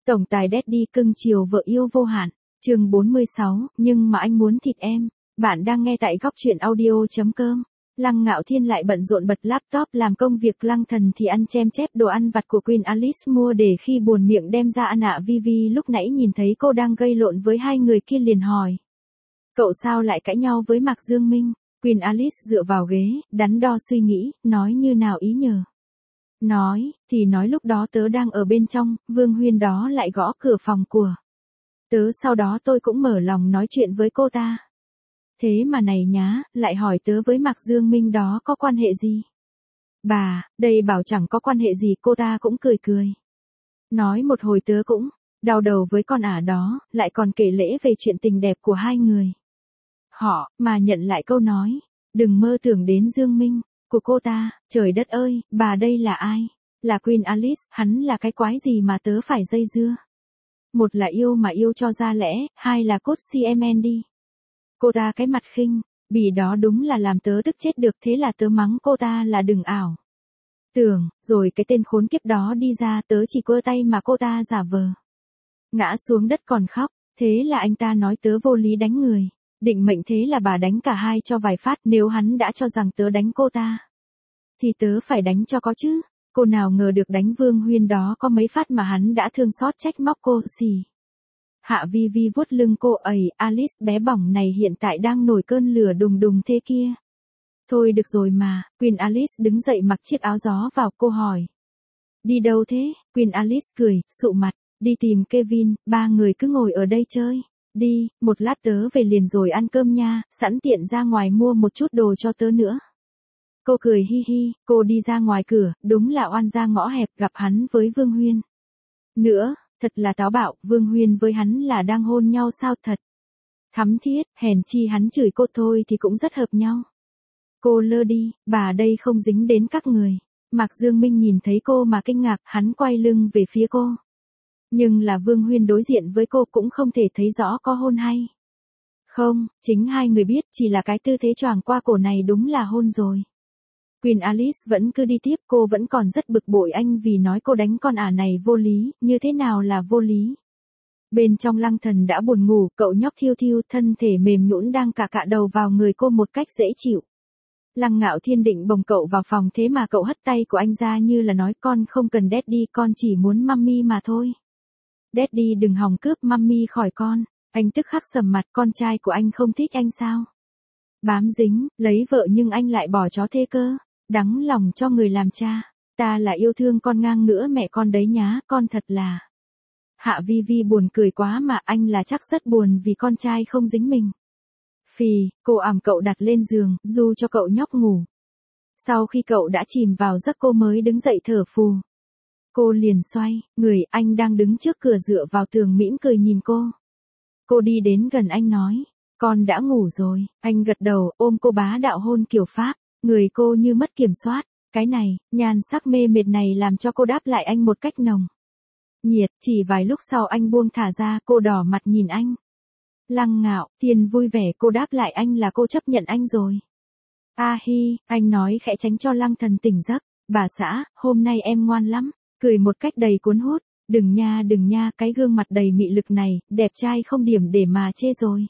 Tổng tài Daddy cưng chiều vợ yêu vô hạn. Chương 46, nhưng mà anh muốn thịt em. Bạn đang nghe tại góc truyện audio.com. Lăng Ngạo Thiên lại bận rộn bật laptop làm công việc, Lăng Thần thì ăn chem chép đồ ăn vặt của Queen Alice mua để khi buồn miệng đem ra ăn ạ. Vivi lúc nãy nhìn thấy cô đang gây lộn với hai người kia liền hỏi. Cậu sao lại cãi nhau với Mạc Dương Minh? Queen Alice dựa vào ghế, đắn đo suy nghĩ, nói như nào ý nhờ. Nói lúc đó tớ đang ở bên trong, Vương Huyên đó lại gõ cửa phòng của tớ, sau đó tôi cũng mở lòng nói chuyện với cô ta. Thế mà này nhá, lại hỏi tớ với Mạc Dương Minh đó có quan hệ gì? Bà, đây bảo chẳng có quan hệ gì, cô ta cũng cười cười. Nói một hồi tớ cũng đau đầu với con ả đó, lại còn kể lễ về chuyện tình đẹp của hai người. Họ, mà nhận lại câu nói, đừng mơ tưởng đến Dương Minh, của cô ta. Trời đất ơi, bà đây là ai? Là Queen Alice, hắn là cái quái gì mà tớ phải dây dưa? Một là yêu mà yêu cho ra lẽ, hai là cốt CMN đi. Cô ta cái mặt khinh bỉ đó đúng là làm tớ tức chết được, thế là tớ mắng cô ta là đừng ảo tưởng, rồi cái tên khốn kiếp đó đi ra, tớ chỉ quơ tay mà cô ta giả vờ ngã xuống đất còn khóc. Thế là anh ta nói tớ vô lý đánh người, định mệnh, thế là bà đánh cả hai cho vài phát. Nếu hắn đã cho rằng tớ đánh cô ta thì tớ phải đánh cho có chứ. Cô nào ngờ được đánh Vương Huyên đó có mấy phát mà hắn đã thương xót trách móc cô xì. Hạ Vivi vuốt lưng cô ấy, Alice bé bỏng này hiện tại đang nổi cơn lửa đùng đùng thế kia. Thôi được rồi mà. Queen Alice đứng dậy mặc chiếc áo gió vào, cô hỏi. Đi đâu thế? Queen Alice cười, sụ mặt. Đi tìm Kevin, ba người cứ ngồi ở đây chơi. Đi, một lát tớ về liền rồi ăn cơm nha, sẵn tiện ra ngoài mua một chút đồ cho tớ nữa. Cô cười hi hi, cô đi ra ngoài cửa, đúng là oan ra ngõ hẹp, gặp hắn với Vương Huyên. Nữa, thật là táo bạo, Vương Huyên với hắn là đang hôn nhau sao, thật thắm thiết, hèn chi hắn chửi cô thôi thì cũng rất hợp nhau. Cô lơ đi, bà đây không dính đến các người. Mạc Dương Minh nhìn thấy cô mà kinh ngạc, hắn quay lưng về phía cô. Nhưng là Vương Huyên đối diện với cô cũng không thể thấy rõ có hôn hay không, chính hai người biết, chỉ là cái tư thế choàng qua cổ này đúng là hôn rồi. Queen Alice vẫn cứ đi tiếp, cô vẫn còn rất bực bội anh vì nói cô đánh con ả này vô lý. Như thế nào là vô lý? Bên trong Lăng Thần đã buồn ngủ, cậu nhóc thiêu thiêu, thân thể mềm nhũn đang cạ đầu vào người cô một cách dễ chịu. Lăng Ngạo Thiên định bồng cậu vào phòng, thế mà cậu hất tay của anh ra như là nói, con không cần Daddy, con chỉ muốn Mummy mà thôi. Daddy đừng hòng cướp Mummy khỏi con. Anh tức khắc sầm mặt, con trai của anh không thích anh sao? Bám dính, lấy vợ nhưng anh lại bỏ chó thế cơ. Đắng lòng cho người làm cha. Ta là yêu thương con ngang ngửa mẹ con đấy nhá, con thật là. Hạ Vivi buồn cười quá mà, anh là chắc rất buồn vì con trai không dính mình. Phì, cô ẵm cậu đặt lên giường, du cho cậu nhóc ngủ. Sau khi cậu đã chìm vào giấc, cô mới đứng dậy thở phù. Cô liền xoay người, anh đang đứng trước cửa dựa vào tường mỉm cười nhìn cô. Cô đi đến gần anh nói, con đã ngủ rồi. Anh gật đầu, ôm cô bá đạo hôn kiểu Pháp. Người cô như mất kiểm soát. Cái này, nhan sắc mê mệt này làm cho cô đáp lại anh một cách nồng nhiệt. Chỉ vài lúc sau anh buông thả ra, cô đỏ mặt nhìn anh. Lăng Ngạo Thiên vui vẻ, cô đáp lại anh là cô chấp nhận anh rồi. A hi, anh nói khẽ tránh cho Lăng Thần tỉnh giấc. Bà xã, hôm nay em ngoan lắm. Cười một cách đầy cuốn hút. Đừng nha, cái gương mặt đầy mị lực này, đẹp trai không điểm để mà chê rồi.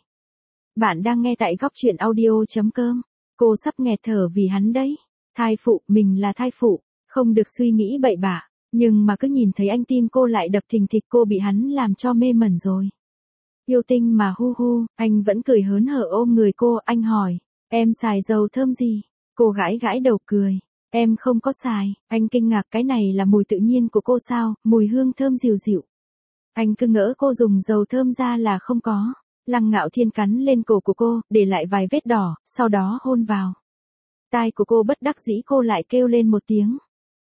Bạn đang nghe tại góc truyện audio.com. Cô sắp nghẹt thở vì hắn đấy. Thai phụ, mình là thai phụ, không được suy nghĩ bậy bạ. Nhưng mà cứ nhìn thấy anh tim cô lại đập thình thịch, cô bị hắn làm cho mê mẩn rồi. Yêu tinh mà hu hu, anh vẫn cười hớn hở ôm người cô, anh hỏi, em xài dầu thơm gì? Cô gãi đầu cười, em không có xài. Anh kinh ngạc, cái này là mùi tự nhiên của cô sao, mùi hương thơm dịu dịu. Anh cứ ngỡ cô dùng dầu thơm, ra là không có. Lăng Ngạo Thiên cắn lên cổ của cô, để lại vài vết đỏ, sau đó hôn vào tai của cô. Bất đắc dĩ cô lại kêu lên một tiếng.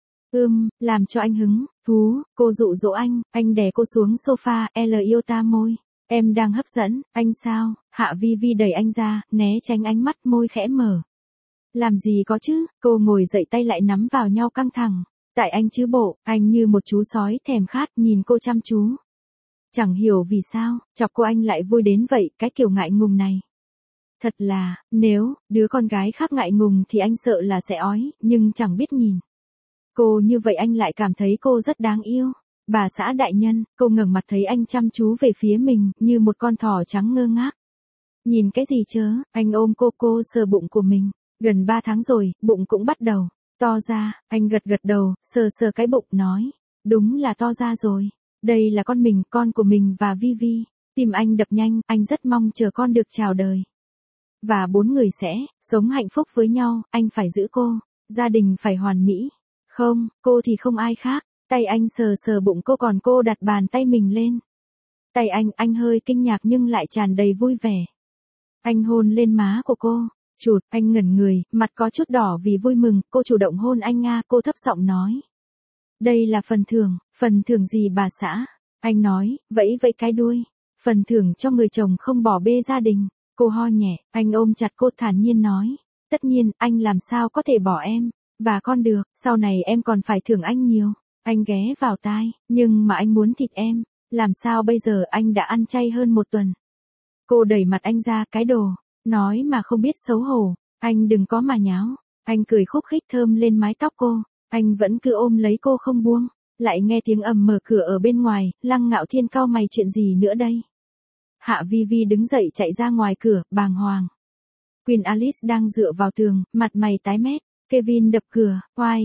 Làm cho anh hứng thú, cô dụ dỗ anh đè cô xuống sofa, yêu ta môi. Em đang hấp dẫn, anh sao? Hạ Vivi đẩy anh ra, né tránh ánh mắt, môi khẽ mở. Làm gì có chứ, cô ngồi dậy, tay lại nắm vào nhau căng thẳng. Tại anh chứ bộ, anh như một chú sói thèm khát, nhìn cô chăm chú. Chẳng hiểu vì sao, chọc cô anh lại vui đến vậy, cái kiểu ngại ngùng này. Thật là, nếu đứa con gái khác ngại ngùng thì anh sợ là sẽ ói, nhưng chẳng biết nhìn cô như vậy anh lại cảm thấy cô rất đáng yêu. Bà xã đại nhân, cô ngẩng mặt thấy anh chăm chú về phía mình, như một con thỏ trắng ngơ ngác. Nhìn cái gì chớ, anh ôm cô sờ bụng của mình. Gần 3 tháng rồi, bụng cũng bắt đầu to ra, anh gật gật đầu, sờ cái bụng nói. Đúng là to ra rồi. Đây là con của mình và Vi. Tim anh đập nhanh, anh rất mong chờ con được chào đời. Và 4 người sẽ sống hạnh phúc với nhau, anh phải giữ cô. Gia đình phải hoàn mỹ. Không, cô thì không ai khác. Tay anh sờ bụng cô còn cô đặt bàn tay mình lên. Tay anh hơi kinh ngạc nhưng lại tràn đầy vui vẻ. Anh hôn lên má của cô. Chụt, anh ngẩn người, mặt có chút đỏ vì vui mừng, cô chủ động hôn anh nga, cô thấp giọng nói. Đây là phần thưởng gì bà xã? Anh nói, vẫy cái đuôi. Phần thưởng cho người chồng không bỏ bê gia đình. Cô ho nhẹ, anh ôm chặt cô thản nhiên nói. Tất nhiên, anh làm sao có thể bỏ em, và con được, sau này em còn phải thưởng anh nhiều. Anh ghé vào tai, nhưng mà anh muốn thịt em. Làm sao bây giờ anh đã ăn chay hơn 1 tuần. Cô đẩy mặt anh ra, cái đồ. Nói mà không biết xấu hổ, anh đừng có mà nháo. Anh cười khúc khích thơm lên mái tóc cô, anh vẫn cứ ôm lấy cô không buông. Lại nghe tiếng ầm mở cửa ở bên ngoài, Lăng Ngạo Thiên cau mày chuyện gì nữa đây? Hạ Vi đứng dậy chạy ra ngoài cửa, bàng hoàng. Queen Alice đang dựa vào tường, mặt mày tái mét. Kevin đập cửa, oai,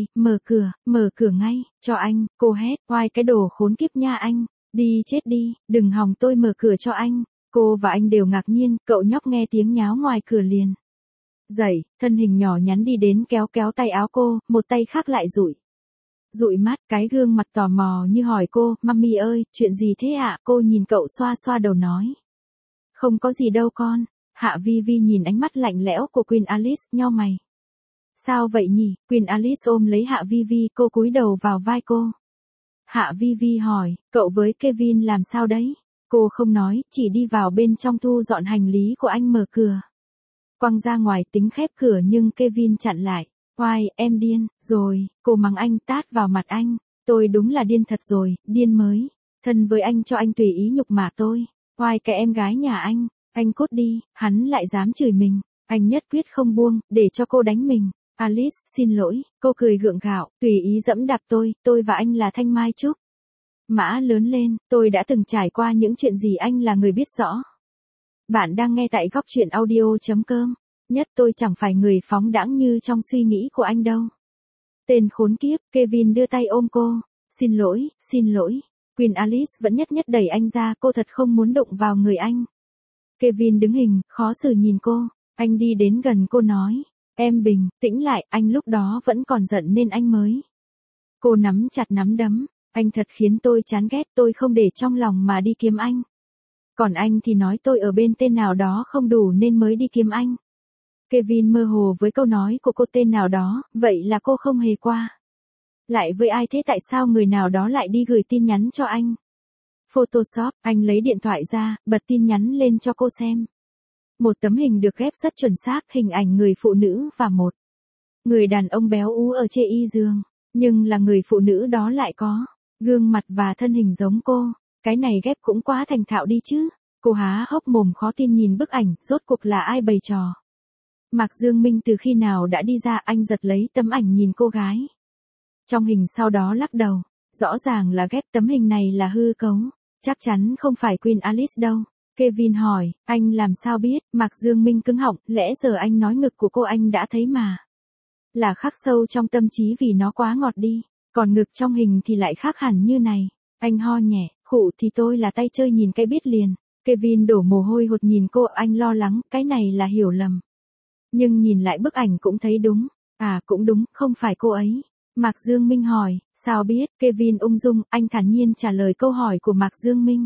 mở cửa ngay, cho anh, cô hét, oai cái đồ khốn kiếp nha anh, đi chết đi, đừng hòng tôi mở cửa cho anh. Cô và anh đều ngạc nhiên, cậu nhóc nghe tiếng nháo ngoài cửa liền. Dậy, thân hình nhỏ nhắn đi đến kéo tay áo cô, một tay khác lại dụi mắt, cái gương mặt tò mò như hỏi cô, Mami ơi, chuyện gì thế ạ? Cô nhìn cậu xoa đầu nói. Không có gì đâu con. Hạ Vi nhìn ánh mắt lạnh lẽo của Queen Alice, nhau mày. Sao vậy nhỉ? Queen Alice ôm lấy Hạ Vi, cô cúi đầu vào vai cô. Hạ Vi hỏi, cậu với Kevin làm sao đấy? Cô không nói, chỉ đi vào bên trong thu dọn hành lý của anh mở cửa. Quăng ra ngoài tính khép cửa nhưng Kevin chặn lại. Oai, em điên, rồi, cô mắng anh tát vào mặt anh. Tôi đúng là điên thật rồi, điên mới. Thân với anh cho anh tùy ý nhục mạ tôi. Oai cái em gái nhà anh cút đi, hắn lại dám chửi mình. Anh nhất quyết không buông, để cho cô đánh mình. Alice, xin lỗi, cô cười gượng gạo, tùy ý dẫm đạp tôi và anh là Thanh Mai Trúc. Mã lớn lên, tôi đã từng trải qua những chuyện gì anh là người biết rõ. Bạn đang nghe tại góc truyện audio.com. Nhất tôi chẳng phải người phóng đãng như trong suy nghĩ của anh đâu. Tên khốn kiếp, Kevin đưa tay ôm cô. Xin lỗi. Queen Alice vẫn nhất đẩy anh ra, cô thật không muốn đụng vào người anh. Kevin đứng hình, khó xử nhìn cô. Anh đi đến gần cô nói. Em bình tĩnh lại, anh lúc đó vẫn còn giận nên anh mới. Cô nắm chặt nắm đấm. Anh thật khiến tôi chán ghét, tôi không để trong lòng mà đi kiếm anh. Còn anh thì nói tôi ở bên tên nào đó không đủ nên mới đi kiếm anh. Kevin mơ hồ với câu nói của cô tên nào đó, vậy là cô không hề qua. Lại với ai thế tại sao người nào đó lại đi gửi tin nhắn cho anh? Photoshop, anh lấy điện thoại ra, bật tin nhắn lên cho cô xem. Một tấm hình được ghép rất chuẩn xác, hình ảnh người phụ nữ và một người đàn ông béo ú ở trên y giường. Nhưng là người phụ nữ đó lại có gương mặt và thân hình giống cô. Cái này ghép cũng quá thành thạo đi chứ. Cô há hốc mồm khó tin nhìn bức ảnh, rốt cuộc là ai bày trò. Mạc Dương Minh từ khi nào đã đi ra, anh giật lấy tấm ảnh nhìn cô gái. Trong hình sau đó lắc đầu. Rõ ràng là ghép, tấm hình này là hư cấu. Chắc chắn không phải Queen Alice đâu. Kevin hỏi, anh làm sao biết? Mạc Dương Minh cứng họng, lẽ giờ anh nói ngực của cô anh đã thấy mà. Là khắc sâu trong tâm trí vì nó quá ngọt đi. Còn ngực trong hình thì lại khác hẳn như này. Anh ho nhẹ, khụ thì tôi là tay chơi nhìn cái biết liền. Kevin đổ mồ hôi hột nhìn cô, anh lo lắng, cái này là hiểu lầm. Nhưng nhìn lại bức ảnh cũng thấy đúng. À cũng đúng, không phải cô ấy. Mạc Dương Minh hỏi, sao biết? Kevin ung dung, anh thản nhiên trả lời câu hỏi của Mạc Dương Minh.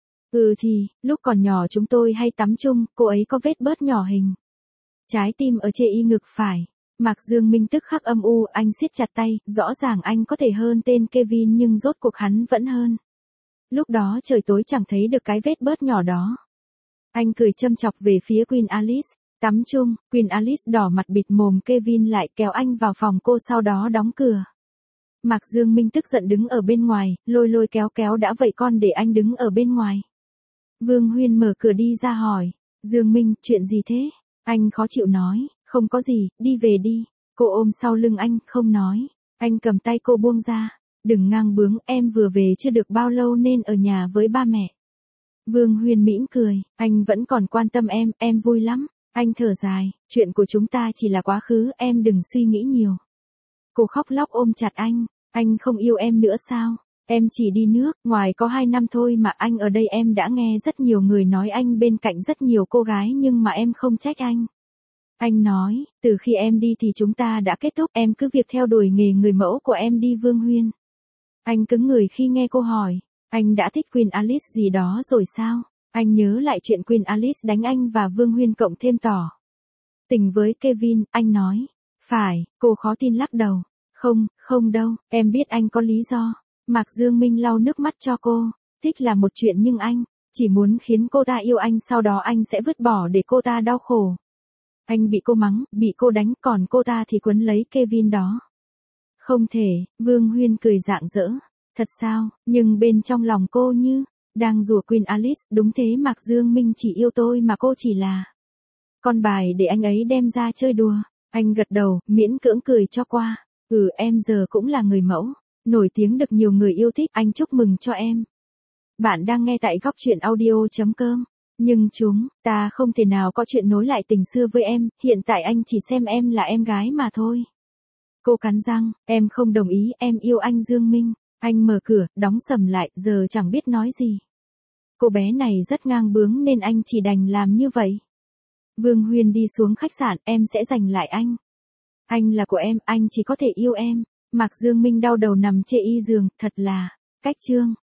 Thì, lúc còn nhỏ chúng tôi hay tắm chung, cô ấy có vết bớt nhỏ hình trái tim ở trên y ngực phải. Mạc Dương Minh tức khắc âm u, anh siết chặt tay, rõ ràng anh có thể hơn tên Kevin nhưng rốt cuộc hắn vẫn hơn. Lúc đó trời tối chẳng thấy được cái vết bớt nhỏ đó. Anh cười châm chọc về phía Queen Alice. Tắm chung, Queen Alice đỏ mặt bịt mồm, Kevin lại kéo anh vào phòng cô sau đó đóng cửa. Mạc Dương Minh tức giận đứng ở bên ngoài, lôi kéo đã vậy con để anh đứng ở bên ngoài. Vương Huyên mở cửa đi ra hỏi, Dương Minh, chuyện gì thế? Anh khó chịu nói, không có gì, đi về đi. Cô ôm sau lưng anh, không nói. Anh cầm tay cô buông ra. Đừng ngang bướng, em vừa về chưa được bao lâu nên ở nhà với ba mẹ. Vương Huyên mỉm cười, anh vẫn còn quan tâm em vui lắm. Anh thở dài, chuyện của chúng ta chỉ là quá khứ, em đừng suy nghĩ nhiều. Cô khóc lóc ôm chặt anh không yêu em nữa sao? Em chỉ đi nước, ngoài có 2 năm thôi mà anh ở đây em đã nghe rất nhiều người nói anh bên cạnh rất nhiều cô gái nhưng mà em không trách anh. Anh nói, từ khi em đi thì chúng ta đã kết thúc, em cứ việc theo đuổi nghề người mẫu của em đi Vương Huyên. Anh cứng người khi nghe cô hỏi, anh đã thích Queen Alice gì đó rồi sao? Anh nhớ lại chuyện Queen Alice đánh anh và Vương Huyên cộng thêm tỏ tình với Kevin, anh nói. Phải, cô khó tin lắc đầu. Không đâu, em biết anh có lý do. Mạc Dương Minh lau nước mắt cho cô. Thích là một chuyện nhưng anh chỉ muốn khiến cô ta yêu anh, sau đó anh sẽ vứt bỏ để cô ta đau khổ. Anh bị cô mắng, bị cô đánh, còn cô ta thì quấn lấy Kevin đó. Không thể, Vương Huyên cười rạng rỡ. Thật sao, nhưng bên trong lòng cô như đang rủa Queen Alice. Đúng thế, Mạc Dương Minh chỉ yêu tôi mà cô chỉ là con bài để anh ấy đem ra chơi đùa. Anh gật đầu, miễn cưỡng cười cho qua. Em giờ cũng là người mẫu, nổi tiếng được nhiều người yêu thích, anh chúc mừng cho em. Bạn đang nghe tại góc truyện audio.com. Nhưng ta không thể nào có chuyện nối lại tình xưa với em, hiện tại anh chỉ xem em là em gái mà thôi. Cô cắn răng, em không đồng ý, em yêu anh Dương Minh. Anh mở cửa, đóng sầm lại, giờ chẳng biết nói gì. Cô bé này rất ngang bướng nên anh chỉ đành làm như vậy. Vương Huyên đi xuống khách sạn, em sẽ giành lại anh. Anh là của em, anh chỉ có thể yêu em. Mạc Dương Minh đau đầu nằm chê y giường, thật là cách chương.